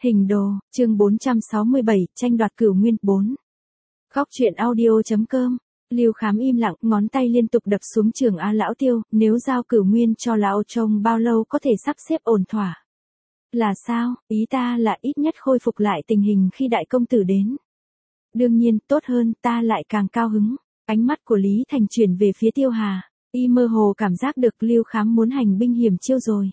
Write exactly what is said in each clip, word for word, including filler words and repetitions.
Hình đồ, chương bốn trăm sáu mươi bảy, tranh đoạt cửu nguyên, bốn. Góc truyện audio.com, Lưu Khám im lặng, ngón tay liên tục đập xuống trường A lão Tiêu, nếu giao cửu nguyên cho lão trông bao lâu có thể sắp xếp ổn thỏa. Là sao, ý ta là ít nhất khôi phục lại tình hình khi đại công tử đến. Đương nhiên, tốt hơn, ta lại càng cao hứng. Ánh mắt của Lý Thành chuyển về phía Tiêu Hà, y mơ hồ cảm giác được Lưu Khám muốn hành binh hiểm chiêu rồi.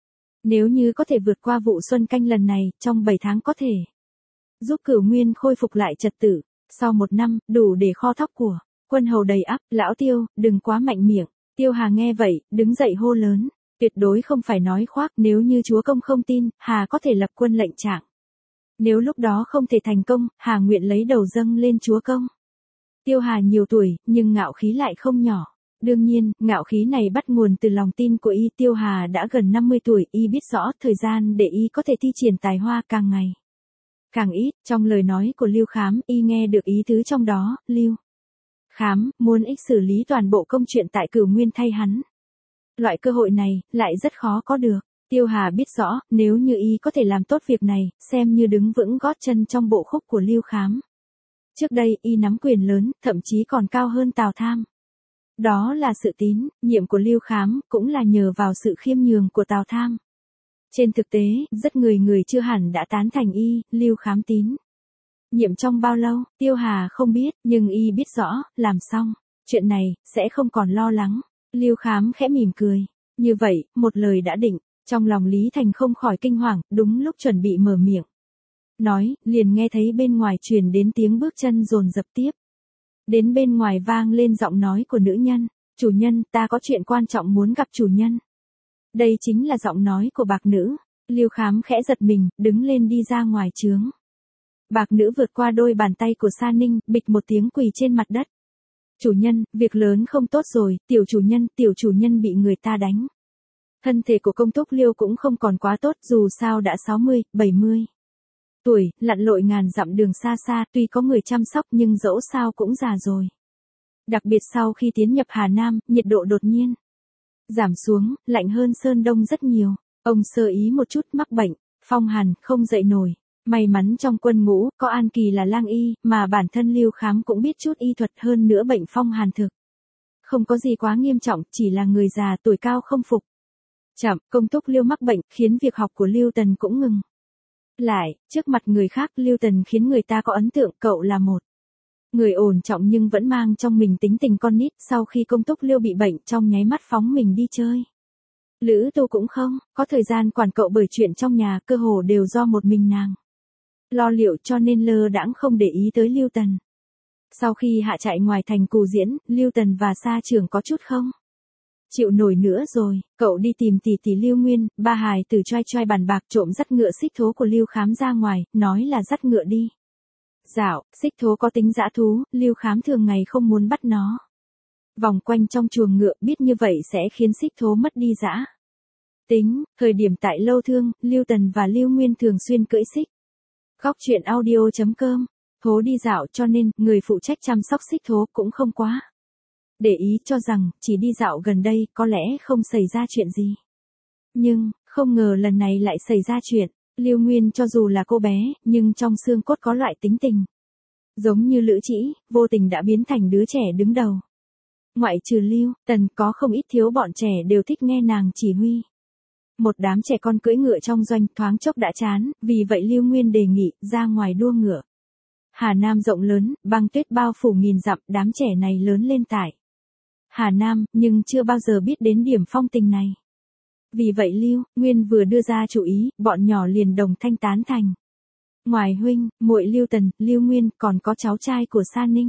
Nếu như có thể vượt qua vụ xuân canh lần này, trong bảy tháng có thể giúp cửu nguyên khôi phục lại trật tự, sau một năm, đủ để kho thóc của quân hầu đầy ắp. Lão Tiêu, đừng quá mạnh miệng. Tiêu Hà nghe vậy, đứng dậy hô lớn, tuyệt đối không phải nói khoác, nếu như chúa công không tin, Hà có thể lập quân lệnh trạng. Nếu lúc đó không thể thành công, Hà nguyện lấy đầu dâng lên chúa công. Tiêu Hà nhiều tuổi, nhưng ngạo khí lại không nhỏ. Đương nhiên, ngạo khí này bắt nguồn từ lòng tin của y. Tiêu Hà đã gần năm mươi tuổi, y biết rõ thời gian để y có thể thi triển tài hoa càng ngày càng ít. Trong lời nói của Lưu Khám, y nghe được ý tứ trong đó. Lưu Khám muốn ích xử lý toàn bộ công chuyện tại cửu nguyên thay hắn. Loại cơ hội này lại rất khó có được. Tiêu Hà biết rõ, nếu như y có thể làm tốt việc này, xem như đứng vững gót chân trong bộ khúc của Lưu Khám. Trước đây, y nắm quyền lớn, thậm chí còn cao hơn Tào Tham. Đó là sự tín nhiệm của Lưu Khám, cũng là nhờ vào sự khiêm nhường của Tào Tham. Trên thực tế, rất người người chưa hẳn đã tán thành y. Lưu Khám tín nhiệm trong bao lâu, Tiêu Hà không biết, nhưng y biết rõ, làm xong chuyện này, sẽ không còn lo lắng. Lưu Khám khẽ mỉm cười. Như vậy, một lời đã định. Trong lòng Lý Thành không khỏi kinh hoàng, đúng lúc chuẩn bị mở miệng nói, liền nghe thấy bên ngoài truyền đến tiếng bước chân dồn dập tiếp. Đến bên ngoài vang lên giọng nói của nữ nhân, chủ nhân, ta có chuyện quan trọng muốn gặp chủ nhân. Đây chính là giọng nói của bạc nữ. Lưu Khám khẽ giật mình, đứng lên đi ra ngoài trướng. Bạc nữ vượt qua đôi bàn tay của Sa Ninh, bịch một tiếng quỳ trên mặt đất. Chủ nhân, việc lớn không tốt rồi, tiểu chủ nhân, tiểu chủ nhân bị người ta đánh. Thân thể của công túc Liêu cũng không còn quá tốt, dù sao đã sáu mươi, bảy mươi tuổi, lặn lội ngàn dặm đường xa xa, tuy có người chăm sóc nhưng dẫu sao cũng già rồi. Đặc biệt sau khi tiến nhập Hà Nam, nhiệt độ đột nhiên giảm xuống, lạnh hơn Sơn Đông rất nhiều. Ông sơ ý một chút mắc bệnh, phong hàn, không dậy nổi. May mắn trong quân ngũ, có An Kỳ là lang y, mà bản thân Lưu Khám cũng biết chút y thuật, hơn nữa bệnh phong hàn thực không có gì quá nghiêm trọng, chỉ là người già tuổi cao không phục. Chậm, công túc Liêu mắc bệnh, khiến việc học của Lưu Tần cũng ngừng lại. Trước mặt người khác, Lưu Tần khiến người ta có ấn tượng cậu là một người ổn trọng nhưng vẫn mang trong mình tính tình con nít. Sau khi công túc Liêu bị bệnh, trong nháy mắt phóng mình đi chơi. Lữ Tô cũng không có thời gian quản cậu, bởi chuyện trong nhà cơ hồ đều do một mình nàng lo liệu, cho nên lơ đãng không để ý tới Lưu Tần. Sau khi hạ trại ngoài thành Cù Diễn, Lưu Tần và Sa Trưởng có chút không chịu nổi nữa rồi, cậu đi tìm tỷ tỷ Lưu Nguyên. Ba hài tử choai choai bàn bạc trộm dắt ngựa xích thố của Lưu Khám ra ngoài, nói là dắt ngựa đi dạo. Xích thố có tính dã thú, Lưu Khám thường ngày không muốn bắt nó vòng quanh trong chuồng ngựa, biết như vậy sẽ khiến xích thố mất đi dã tính. Thời điểm tại Lâu Thương, Lưu Tần và Lưu Nguyên thường xuyên cưỡi xích. Góc truyện audio.com, thố đi dạo, cho nên người phụ trách chăm sóc xích thố cũng không quá để ý, cho rằng chỉ đi dạo gần đây có lẽ không xảy ra chuyện gì. Nhưng không ngờ lần này lại xảy ra chuyện. Lưu Nguyên cho dù là cô bé, nhưng trong xương cốt có loại tính tình giống như Lữ Trĩ, vô tình đã biến thành đứa trẻ đứng đầu. Ngoại trừ Lưu Tần, có không ít thiếu bọn trẻ đều thích nghe nàng chỉ huy. Một đám trẻ con cưỡi ngựa trong doanh, thoáng chốc đã chán, vì vậy Lưu Nguyên đề nghị ra ngoài đua ngựa. Hà Nam rộng lớn, băng tuyết bao phủ nghìn dặm, đám trẻ này lớn lên tại Hà Nam, nhưng chưa bao giờ biết đến điểm phong tình này. Vì vậy Lưu Nguyên vừa đưa ra chủ ý, bọn nhỏ liền đồng thanh tán thành. Ngoài huynh, muội Lưu Tần, Lưu Nguyên, còn có cháu trai của Sa Ninh,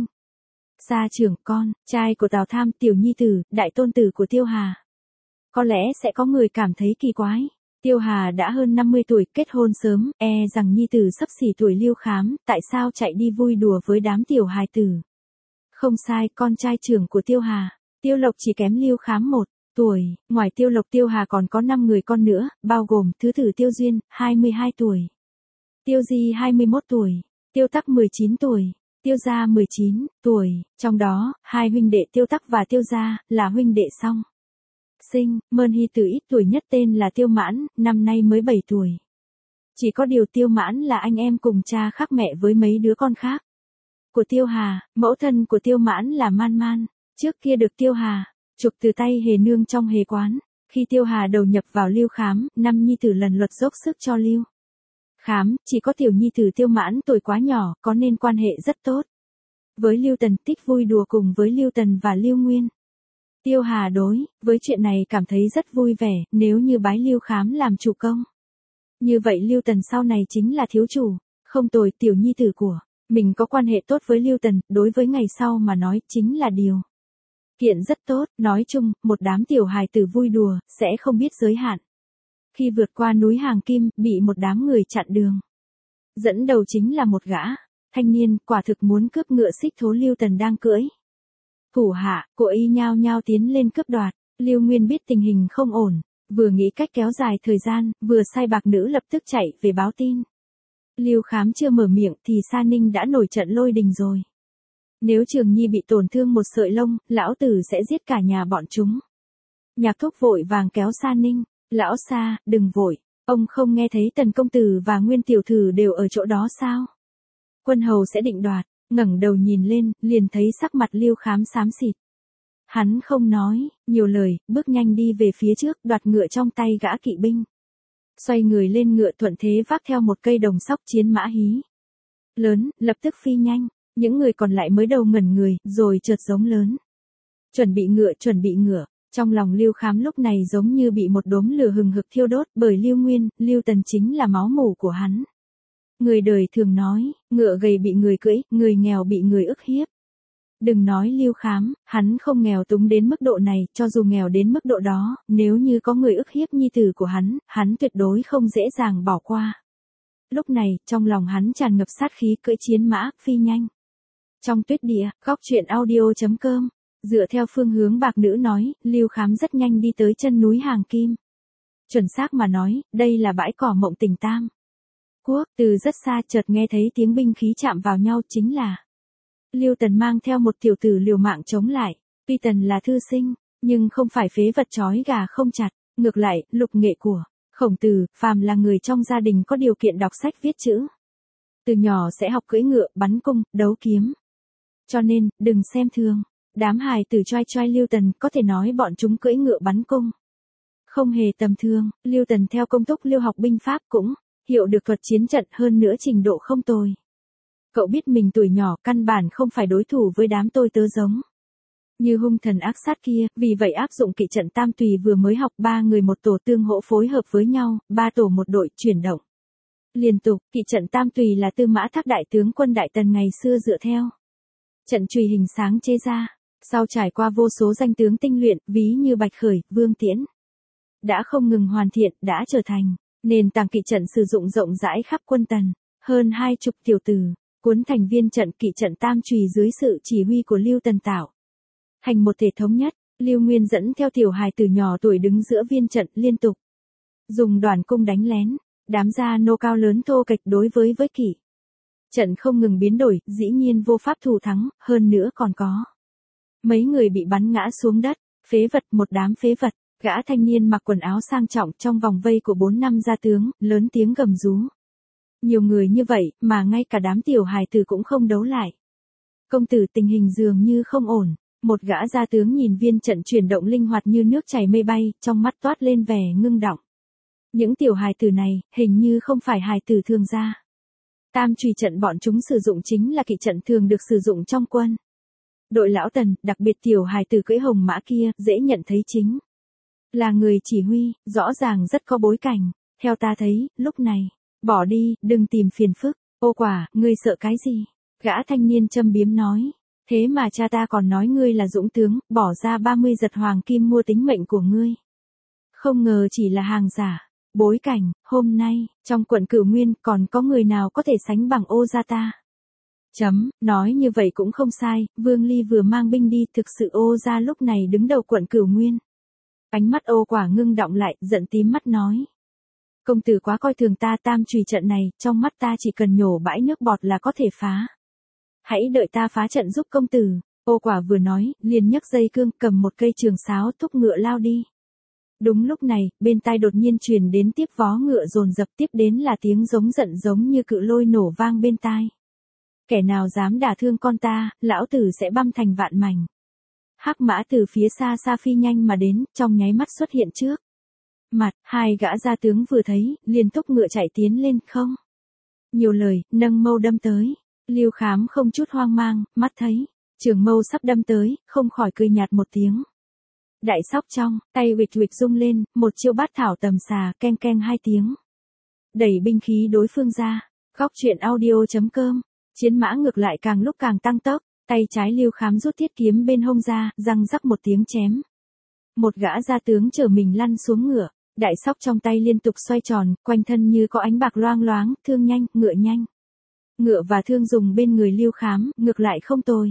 Sa Trưởng, con trai của Tào Tham, tiểu nhi tử, đại tôn tử của Tiêu Hà. Có lẽ sẽ có người cảm thấy kỳ quái. Tiêu Hà đã hơn năm mươi tuổi, kết hôn sớm, e rằng nhi tử sắp xỉ tuổi Lưu Khám, tại sao chạy đi vui đùa với đám tiểu hài tử. Không sai, con trai trưởng của Tiêu Hà, Tiêu Lộc chỉ kém Lưu Khám một tuổi. Ngoài Tiêu Lộc, Tiêu Hà còn có năm người con nữa, bao gồm thứ tử Tiêu Duyên, hai mươi hai tuổi, Tiêu Di hai mươi mốt tuổi, Tiêu Tắc mười chín tuổi, Tiêu Gia mười chín tuổi. Trong đó, hai huynh đệ Tiêu Tắc và Tiêu Gia là huynh đệ song sinh. Mơn Hy Tử ít tuổi nhất tên là Tiêu Mãn, năm nay mới bảy tuổi. Chỉ có điều Tiêu Mãn là anh em cùng cha khác mẹ với mấy đứa con khác. Của Tiêu Hà, mẫu thân của Tiêu Mãn là Man Man, trước kia được Tiêu Hà chụp từ tay Hề Nương trong Hề Quán. Khi Tiêu Hà đầu nhập vào Lưu Khám, năm nhi tử lần lượt dốc sức cho Lưu Khám, chỉ có tiểu nhi tử Tiêu Mãn tuổi quá nhỏ, có nên quan hệ rất tốt với Lưu Tần, thích vui đùa cùng với Lưu Tần và Lưu Nguyên. Tiêu Hà đối với chuyện này cảm thấy rất vui vẻ, nếu như bái Lưu Khám làm chủ công. Như vậy Lưu Tần sau này chính là thiếu chủ, không tồi, tiểu nhi tử của mình có quan hệ tốt với Lưu Tần, đối với ngày sau mà nói chính là điều kiện rất tốt. Nói chung, một đám tiểu hài tử vui đùa, sẽ không biết giới hạn. Khi vượt qua núi Hàng Kim, bị một đám người chặn đường. Dẫn đầu chính là một gã thanh niên, quả thực muốn cướp ngựa xích thố Lưu Tần đang cưỡi. Thủ hạ, cô y nhao nhao tiến lên cướp đoạt. Lưu Nguyên biết tình hình không ổn, vừa nghĩ cách kéo dài thời gian, vừa sai bạc nữ lập tức chạy về báo tin. Lưu Khám chưa mở miệng thì Sa Ninh đã nổi trận lôi đình rồi. Nếu Trường Nhi bị tổn thương một sợi lông, lão tử sẽ giết cả nhà bọn chúng. Nhạc Thúc vội vàng kéo Sa Ninh, lão Sa, đừng vội, ông không nghe thấy Tần công tử và Nguyên tiểu thư đều ở chỗ đó sao? Quân hầu sẽ định đoạt. Ngẩng đầu nhìn lên, liền thấy sắc mặt Lưu Khám xám xịt. Hắn không nói nhiều lời, bước nhanh đi về phía trước, đoạt ngựa trong tay gã kỵ binh. Xoay người lên ngựa, thuận thế vác theo một cây đồng sóc chiến mã hí lớn, lập tức phi nhanh. Những người còn lại mới đầu ngẩn người, rồi chợt giống lớn. Chuẩn bị ngựa, chuẩn bị ngựa. Trong lòng Lưu Khám lúc này giống như bị một đốm lửa hừng hực thiêu đốt, bởi Lưu Nguyên, Lưu Tần chính là máu mủ của hắn. Người đời thường nói, ngựa gầy bị người cưỡi, người nghèo bị người ức hiếp. Đừng nói Lưu Khám, hắn không nghèo túng đến mức độ này, cho dù nghèo đến mức độ đó, nếu như có người ức hiếp nhi tử của hắn, hắn tuyệt đối không dễ dàng bỏ qua. Lúc này, trong lòng hắn tràn ngập sát khí, cưỡi chiến mã, phi nhanh. Trong tuyết địa, góc truyện audio chấm com, dựa theo phương hướng bạc nữ nói, Lưu Khám rất nhanh đi tới chân núi Hàng Kim. Chuẩn xác mà nói, đây là bãi cỏ Mộng Tình Tam Quốc. Từ rất xa chợt nghe thấy tiếng binh khí chạm vào nhau, chính là Lưu Tần mang theo một tiểu tử liều mạng chống lại. Tuy Tần là thư sinh, nhưng không phải phế vật trói gà không chặt. Ngược lại, lục nghệ của Khổng Tử, phàm là người trong gia đình có điều kiện đọc sách viết chữ, từ nhỏ sẽ học cưỡi ngựa, bắn cung, đấu kiếm. Cho nên, đừng xem thường đám hài tử choai choai Lưu Tần, có thể nói bọn chúng cưỡi ngựa bắn cung không hề tầm thường. Lưu Tần theo công túc Lưu học binh pháp cũng hiểu được thuật chiến trận, hơn nữa trình độ không tồi. Cậu biết mình tuổi nhỏ căn bản không phải đối thủ với đám tôi tớ giống như hung thần ác sát kia, vì vậy áp dụng kỵ trận tam tùy vừa mới học, ba người một tổ tương hỗ phối hợp với nhau, ba tổ một đội chuyển động liên tục. Kỵ trận tam tùy là Tư Mã Thác đại tướng quân Đại Tần ngày xưa dựa theo trận chùy hình sáng chế ra, sau trải qua vô số danh tướng tinh luyện, ví như Bạch Khởi, Vương Tiễn, đã không ngừng hoàn thiện, đã trở thành nền tảng kỵ trận sử dụng rộng rãi khắp quân Tần. Hơn hai chục tiểu tử cuốn thành viên trận kỵ trận tam chùy dưới sự chỉ huy của Lưu Tần tạo thành một thể thống nhất. Lưu Nguyên dẫn theo tiểu hài tử nhỏ tuổi đứng giữa viên trận, liên tục dùng đoàn cung đánh lén. Đám gia nô cao lớn thô kệch đối với với kỵ trận không ngừng biến đổi, dĩ nhiên vô pháp thủ thắng, hơn nữa còn có mấy người bị bắn ngã xuống đất. Phế vật, một đám phế vật. Gã thanh niên mặc quần áo sang trọng trong vòng vây của bốn năm gia tướng, lớn tiếng gầm rú. Nhiều người như vậy, mà ngay cả đám tiểu hài tử cũng không đấu lại. Công tử, tình hình dường như không ổn. Một gã gia tướng nhìn viên trận chuyển động linh hoạt như nước chảy mây bay, trong mắt toát lên vẻ ngưng động. Những tiểu hài tử này, hình như không phải hài tử thường gia. Tam chùy trận bọn chúng sử dụng chính là kỵ trận thường được sử dụng trong quân đội lão Tần, đặc biệt tiểu hài tử cưỡi hồng mã kia, dễ nhận thấy chính là người chỉ huy, rõ ràng rất có bối cảnh. Theo ta thấy, lúc này, bỏ đi, đừng tìm phiền phức. Ô quả, ngươi sợ cái gì? Gã thanh niên châm biếm nói. Thế mà cha ta còn nói ngươi là dũng tướng, bỏ ra ba mươi giật hoàng kim mua tính mệnh của ngươi. Không ngờ chỉ là hàng giả. Bối cảnh, hôm nay, trong quận Cửu Nguyên còn có người nào có thể sánh bằng Ô gia ta? Chấm, nói như vậy cũng không sai, Vương Ly vừa mang binh đi, thực sự Ô gia lúc này đứng đầu quận Cửu Nguyên. Ánh mắt Ô quả ngưng động lại, giận tím mắt nói. Công tử quá coi thường ta, tam chùy trận này, trong mắt ta chỉ cần nhổ bãi nước bọt là có thể phá. Hãy đợi ta phá trận giúp công tử. Ô quả vừa nói, liền nhấc dây cương, cầm một cây trường sáo, thúc ngựa lao đi. Đúng lúc này, bên tai đột nhiên truyền đến tiếp vó ngựa dồn dập, tiếp đến là tiếng giống giận giống như cự lôi nổ vang bên tai. Kẻ nào dám đả thương con ta, lão tử sẽ băm thành vạn mảnh. Hắc mã từ phía xa xa phi nhanh mà đến, trong nháy mắt xuất hiện trước mặt, hai gã gia tướng vừa thấy, liền thúc ngựa chạy tiến lên, không nhiều lời, nâng mâu đâm tới. Lưu Khám không chút hoang mang, mắt thấy trường mâu sắp đâm tới, không khỏi cười nhạt một tiếng. Đại sóc trong tay uịch uịch rung lên, một chiêu bát thảo tầm xà, keng keng hai tiếng, đẩy binh khí đối phương ra. Góc truyện audio chấm com. Chiến mã ngược lại càng lúc càng tăng tốc, tay trái Lưu Khám rút thiết kiếm bên hông ra, răng rắc một tiếng chém. Một gã gia tướng chở mình lăn xuống ngựa, đại sóc trong tay liên tục xoay tròn, quanh thân như có ánh bạc loang loáng, thương nhanh, ngựa nhanh. Ngựa và thương dùng bên người Lưu Khám, ngược lại không tồi.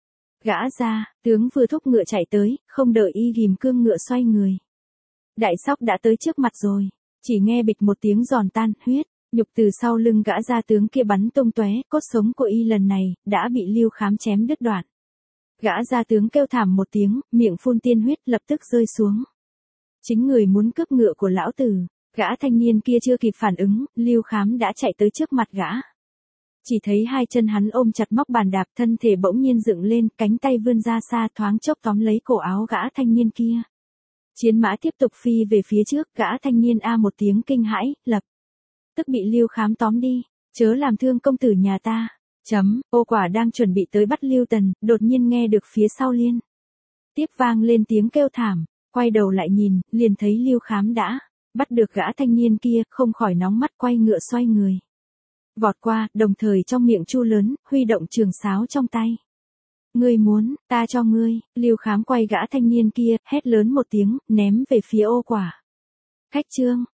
Gã gia tướng vừa thúc ngựa chạy tới, không đợi y ghim cương ngựa xoay người. Đại sóc đã tới trước mặt rồi, chỉ nghe bịch một tiếng giòn tan, huyết nhục từ sau lưng gã gia tướng kia bắn tung tóe, cốt sống của y lần này đã bị Lưu Khám chém đứt đoạn. Gã gia tướng kêu thảm một tiếng, miệng phun tiên huyết, lập tức rơi xuống. Chính người muốn cướp ngựa của lão tử. Gã thanh niên kia chưa kịp phản ứng, Lưu Khám đã chạy tới trước mặt gã. Chỉ thấy hai chân hắn ôm chặt móc bàn đạp, thân thể bỗng nhiên dựng lên, cánh tay vươn ra xa, thoáng chốc tóm lấy cổ áo gã thanh niên kia. Chiến mã tiếp tục phi về phía trước, gã thanh niên a một tiếng kinh hãi, lập tức bị Lưu Khám tóm đi. Chớ làm thương công tử nhà ta. Chấm, ô quả đang chuẩn bị tới bắt Lưu Tần, đột nhiên nghe được phía sau liên tiếp vang lên tiếng kêu thảm, quay đầu lại nhìn, liền thấy Lưu Khám đã bắt được gã thanh niên kia, không khỏi nóng mắt, quay ngựa xoay người vọt qua, đồng thời trong miệng chu lớn, huy động trường sáo trong tay. Ngươi muốn, ta cho ngươi. Lưu Khám quay gã thanh niên kia, hét lớn một tiếng, ném về phía ô quả. Khách trương,